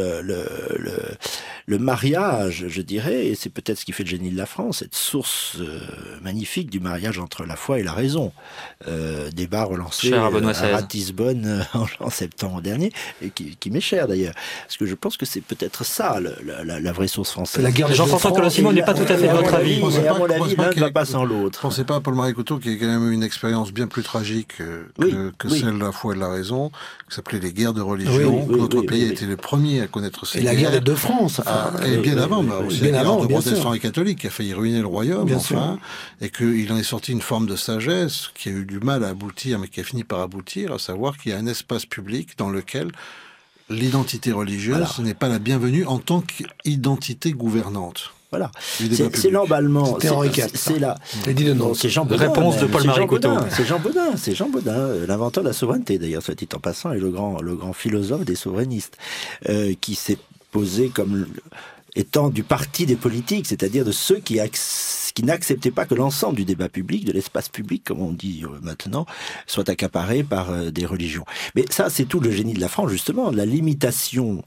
le mariage, je dirais, et c'est peut-être ce qui fait le génie de la France, cette source magnifique du mariage entre la foi et la raison. Débat relancé à Ratisbonne en septembre dernier, et qui m'est cher d'ailleurs. Parce que je pense que c'est peut-être ça, la vraie source française. La guerre de Jean-François Colosimo n'est pas tout à fait de votre avis. Et à mon avis, l'un ne va pas sans l'autre. Pensez pas à Paul-Marie Couteau, qui a quand même eu une expérience bien plus tragique que celle de la foi et de la raison, qui s'appelait les guerres de religion. Notre pays a été le premier à connaître ces guerres. Et la guerre de France. Et bien avant, aussi la guerre de protestants et catholiques, qui a failli ruiner le royaume, et qu'il en est sorti une forme de sagesse qui a eu du mal à aboutir, mais qui a fini par aboutir, à savoir qu'il y a un espace public dans lequel l'identité religieuse n'est pas la bienvenue en tant qu'identité gouvernante. Voilà, c'est l'emballement. C'est Jean Bodin. Réponse de Paul-Marie Couteau. C'est Jean Bodin, l'inventeur de la souveraineté, d'ailleurs, soit dit en passant, et le grand philosophe des souverainistes, qui s'est posé comme étant du parti des politiques, c'est-à-dire de ceux qui n'acceptaient pas que l'ensemble du débat public, de l'espace public, comme on dit maintenant, soit accaparé par des religions. Mais ça, c'est tout le génie de la France, justement, la limitation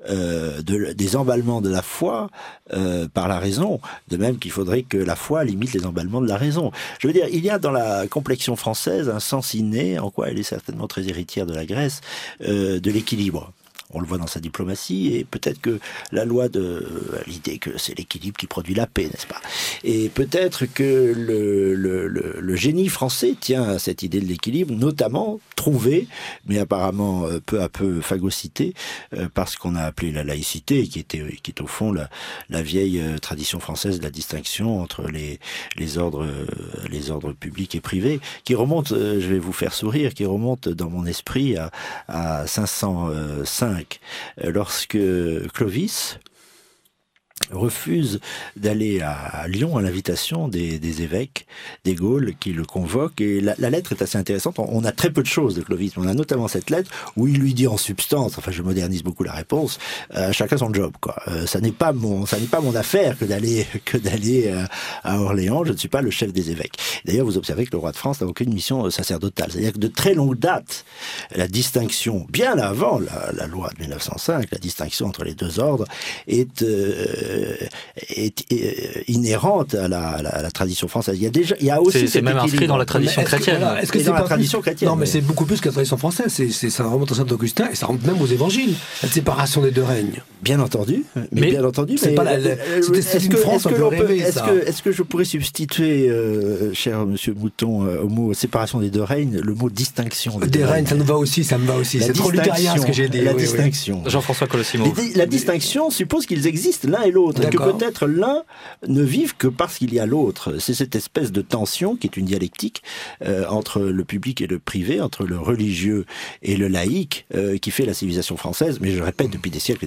des emballements de la foi par la raison, de même qu'il faudrait que la foi limite les emballements de la raison. Je veux dire, il y a dans la complexion française un sens inné, en quoi elle est certainement très héritière de la Grèce, de l'équilibre. On le voit dans sa diplomatie, et peut-être que la loi l'idée que c'est l'équilibre qui produit la paix, n'est-ce pas? Et peut-être que le génie français tient à cette idée de l'équilibre, notamment trouvée, mais apparemment peu à peu phagocytée, par ce qu'on a appelé la laïcité, qui est au fond la vieille tradition française de la distinction entre les ordres publics et privés, qui remonte, je vais vous faire sourire, qui remonte dans mon esprit à 505. Lorsque Clovis refuse d'aller à Lyon à l'invitation des évêques des Gaules qui le convoquent, et la lettre est assez intéressante. On a très peu de choses de Clovis, mais on a notamment cette lettre où il lui dit en substance, enfin je modernise beaucoup la réponse, chacun son job, quoi. Ça n'est pas mon affaire que d'aller à Orléans, je ne suis pas le chef des évêques. D'ailleurs, vous observez que le roi de France n'a aucune mission sacerdotale, c'est-à-dire que de très longue date, la distinction, bien avant la loi de 1905, la distinction entre les deux ordres est inhérente à la tradition française. Il y a aussi c'est même inscrit dans la tradition chrétienne. Est-ce que c'est la tradition chrétienne? Non, mais c'est beaucoup plus que la tradition française. Ça remonte à Saint-Augustin et ça remonte même aux évangiles. La séparation des deux règnes. Bien entendu. Mais bien entendu. C'est pas une France un peu rêvée, ça. Est-ce que je pourrais substituer, cher monsieur Mouton, au mot séparation des deux règnes, le mot distinction des règnes? Ça me va aussi. C'est trop luthérien ce que j'ai dit. La distinction. Jean-François Colosimo. La distinction suppose qu'ils existent l'un et l'autre, et que peut-être l'un ne vive que parce qu'il y a l'autre. C'est cette espèce de tension qui est une dialectique entre le public et le privé, entre le religieux et le laïque, qui fait la civilisation française, mais je répète, depuis des siècles et des siècles.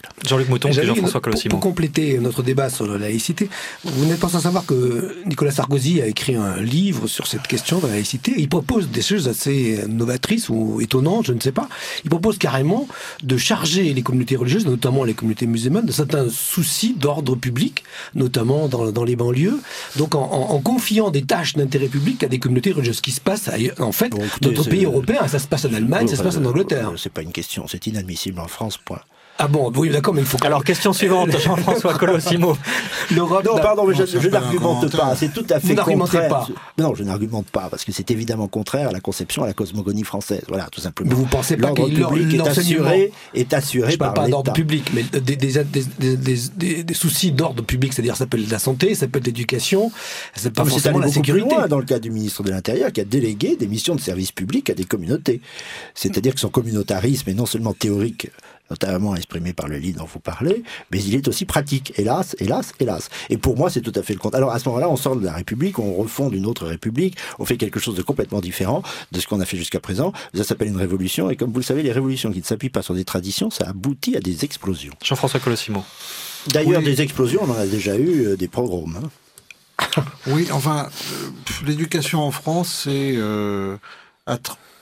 Jean-Luc Mouton, puis Jean-François Colosimo. Pour compléter notre débat sur la laïcité, vous n'êtes pas sans savoir que Nicolas Sarkozy a écrit un livre sur cette question de la laïcité. Il propose des choses assez novatrices ou étonnantes, je ne sais pas. Il propose carrément de charger les communautés religieuses, notamment les communautés musulmanes, de certains soucis d'ordre public, notamment dans les banlieues. Donc en confiant des tâches d'intérêt public à des communautés religieuses. Ce qui se passe en fait dans d'autres pays européens, ça se passe en Allemagne, ça se passe en Angleterre. C'est pas une question, c'est inadmissible en France, point. Ah bon, oui, d'accord, mais il faut... Alors, question suivante, Jean-François Colosimo. Non, pardon, mais je n'argumente pas. C'est tout à fait contraire. Pas. Non, je n'argumente pas, parce que c'est évidemment contraire à la conception, à la cosmogonie française. Voilà, tout simplement. Mais vous pensez pas que l'ordre public est assuré je par parle pas l'État. d'ordre public, mais des soucis d'ordre public, c'est-à-dire ça peut être la santé, ça peut être l'éducation, ça peut pas forcément la sécurité. Plus loin, dans le cas du ministre de l'Intérieur, qui a délégué des missions de service public à des communautés. C'est-à-dire que son communautarisme est non seulement théorique, notamment exprimé par le livre dont vous parlez, mais il est aussi pratique. Hélas, hélas, hélas. Et pour moi, c'est tout à fait le contraire. Alors, à ce moment-là, on sort de la République, on refonde une autre République, on fait quelque chose de complètement différent de ce qu'on a fait jusqu'à présent. Ça s'appelle une révolution, et comme vous le savez, les révolutions qui ne s'appuient pas sur des traditions, ça aboutit à des explosions. Jean-François Colosimo. D'ailleurs, des explosions, on en a déjà eu des pogroms. Oui, enfin, l'éducation en France, c'est à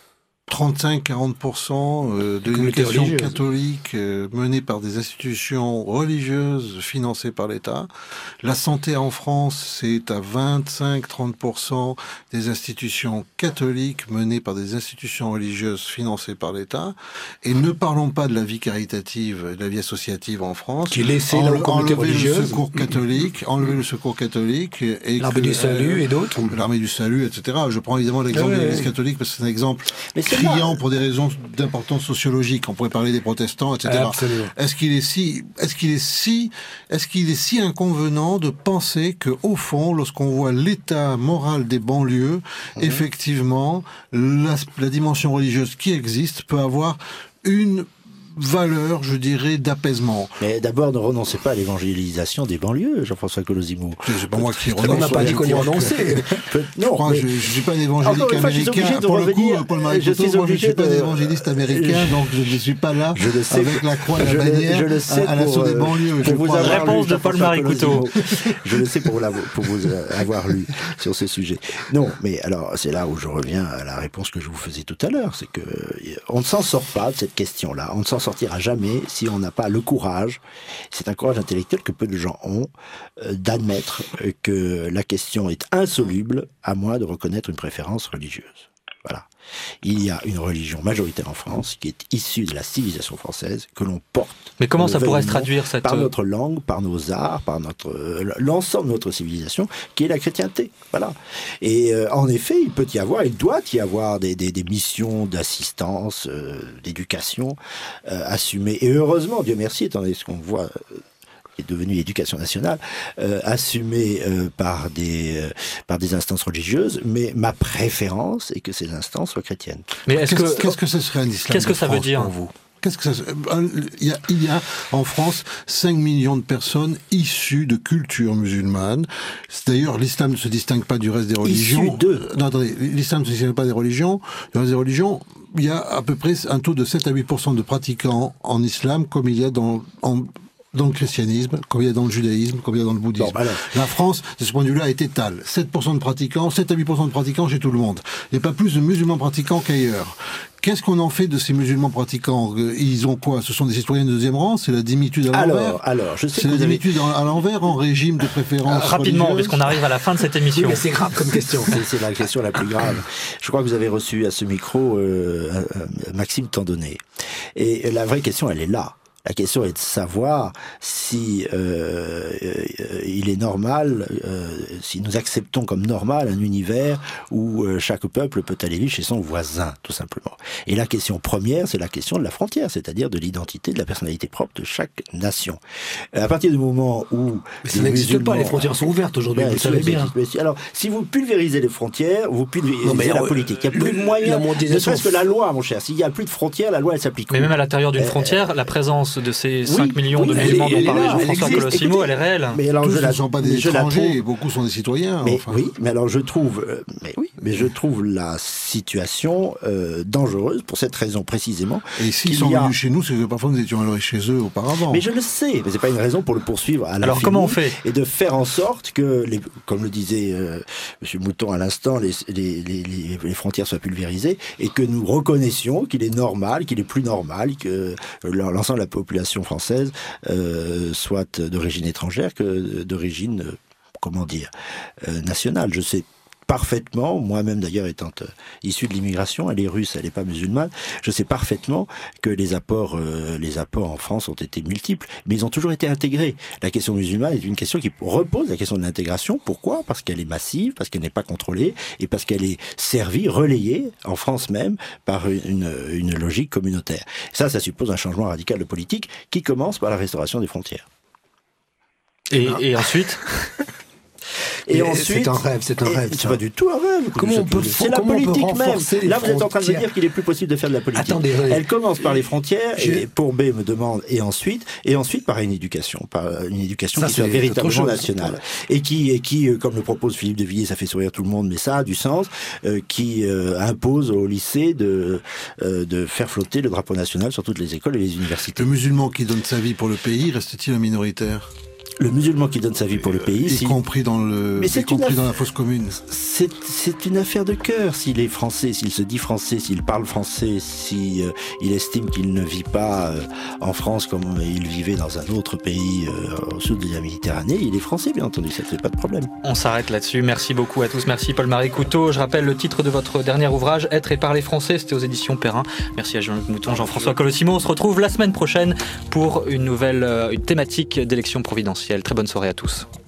35-40% de l'éducation catholique menée par des institutions religieuses financées par l'État. La santé en France, c'est à 25-30% des institutions catholiques menées par des institutions religieuses financées par l'État. Et ne parlons pas de la vie caritative, de la vie associative en France. Qui est laissée dans la communauté religieuse. Enlever le secours catholique. Et l'armée du salut et d'autres. L'armée du salut, etc. Je prends évidemment l'exemple de l'Église catholique parce que c'est un exemple criant pour des raisons d'importance sociologique. On pourrait parler des protestants, etc. Absolument. Est-ce qu'il est si inconvenant de penser que, au fond, lorsqu'on voit l'état moral des banlieues, effectivement, la dimension religieuse qui existe peut avoir une valeur, je dirais, d'apaisement. Mais d'abord, ne renoncez pas à l'évangélisation des banlieues, Jean-François Colosimo. C'est pas moi qui renonce. On n'a pas dit qu'on y renonçait. Non, je ne suis pas un évangélique américain. Pour le coup, Paul-Marie Couteau, moi je ne suis pas un évangéliste américain, donc je ne suis pas là avec la croix et la bannière à l'assaut des banlieues. Réponse de Paul-Marie Couteau. Je le sais pour vous avoir lu sur ce sujet. Non, mais alors, c'est là où je reviens à la réponse que je vous faisais tout à l'heure, c'est que on ne s'en sort pas de cette question-là. On ne s'en sortira jamais si on n'a pas le courage, c'est un courage intellectuel que peu de gens ont, d'admettre que la question est insoluble à moins de reconnaître une préférence religieuse. Voilà. Il y a une religion majoritaire en France qui est issue de la civilisation française, que l'on porte. Mais comment ça pourrait se traduire cette... Par notre langue, par nos arts, par l'ensemble de notre civilisation, qui est la chrétienté. Voilà. Et en effet, il doit y avoir des missions d'assistance, d'éducation assumées. Et heureusement, Dieu merci, étant donné ce qu'on voit... est devenue l'éducation nationale, assumée par des instances religieuses, mais ma préférence est que ces instances soient chrétiennes. Mais qu'est-ce que ce serait un islam? Qu'est-ce que ça veut dire pour vous? Il y a en France 5 millions de personnes issues de culture musulmane. D'ailleurs, l'islam ne se distingue pas du reste des religions. L'islam ne se distingue pas des religions. Du reste des religions, il y a à peu près un taux de 7 à 8% de pratiquants en islam, comme il y a dans le christianisme, comme il y a dans le judaïsme, comme il y a dans le bouddhisme. La France, de ce point de vue-là, est étale. 7% de pratiquants, 7 à 8% de pratiquants chez tout le monde. Il n'y a pas plus de musulmans pratiquants qu'ailleurs. Qu'est-ce qu'on en fait de ces musulmans pratiquants? Ils ont quoi? Ce sont des citoyens de deuxième rang? C'est la dimitude à l'envers? Alors, je sais c'est la dimitude à l'envers en régime de préférence rapidement, puisqu'on arrive à la fin de cette émission. Oui, mais c'est grave comme question. C'est la question la plus grave. Je crois que vous avez reçu à ce micro Maxime Tandonnet. Et la vraie question, elle est là. La question est de savoir si il est normal, si nous acceptons comme normal un univers où chaque peuple peut aller vivre chez son voisin, tout simplement. Et la question première, c'est la question de la frontière, c'est-à-dire de l'identité, de la personnalité propre de chaque nation. À partir du moment où... Mais ça n'existe pas, les frontières sont ouvertes aujourd'hui, vous le savez bien. Alors, si vous pulvérisez les frontières, vous pulvérisez la politique. Il n'y a plus de moyens, ne serait-ce que la loi, mon cher. S'il n'y a plus de frontières, la loi, elle s'applique. Mais même à l'intérieur d'une frontière, la présence de ces 5 millions de musulmans dont parlait Jean-François Colosimo, elle est réelle. Mais alors, tous ne sont pas des étrangers, beaucoup sont des citoyens. Mais alors je trouve... mais oui, Mais je trouve la situation dangereuse pour cette raison précisément. Et s'ils sont venus chez nous, c'est que parfois nous étions allés chez eux auparavant. Mais je le sais, mais c'est pas une raison pour le poursuivre à l'infini. Alors comment on fait ? Et de faire en sorte que, comme le disait M. Mouton à l'instant, les frontières soient pulvérisées et que nous reconnaissions qu'il est normal, qu'il est plus normal que l'ensemble de la population française soit d'origine étrangère que d'origine, nationale. Je sais parfaitement, moi-même d'ailleurs étant issu de l'immigration, elle est russe, elle n'est pas musulmane, je sais parfaitement que les apports en France ont été multiples, mais ils ont toujours été intégrés. La question musulmane est une question qui repose la question de l'intégration. Pourquoi ? Parce qu'elle est massive, parce qu'elle n'est pas contrôlée, et parce qu'elle est servie, relayée, en France même, par une logique communautaire. Ça suppose un changement radical de politique qui commence par la restauration des frontières. Et ensuite Et ensuite, c'est un rêve. C'est pas du tout un rêve. C'est la politique même. Là, vous êtes en train de me dire qu'il est plus possible de faire de la politique. Attendez, elle commence par les frontières, et Pourbet me demande, et ensuite par une éducation qui soit véritablement nationale. Et qui, comme le propose Philippe de Villiers, ça fait sourire tout le monde, mais ça a du sens, qui impose au lycée de faire flotter le drapeau national sur toutes les écoles et les universités. Le musulman qui donne sa vie pour le pays, reste-t-il un minoritaire ? Le musulman qui donne sa vie pour le pays, y compris dans la fosse commune. C'est une affaire de cœur. S'il est français, s'il se dit français, s'il parle français, s'il estime qu'il ne vit pas en France comme il vivait dans un autre pays au sud de la Méditerranée, il est français, bien entendu, ça ne fait pas de problème. On s'arrête là-dessus. Merci beaucoup à tous. Merci Paul-Marie Couteau. Je rappelle le titre de votre dernier ouvrage, Être et parler français. C'était aux éditions Perrin. Merci à Jean-Luc Mouton, Jean-François Colosimo. On se retrouve la semaine prochaine pour une thématique d'élection providentielle. Très bonne soirée à tous.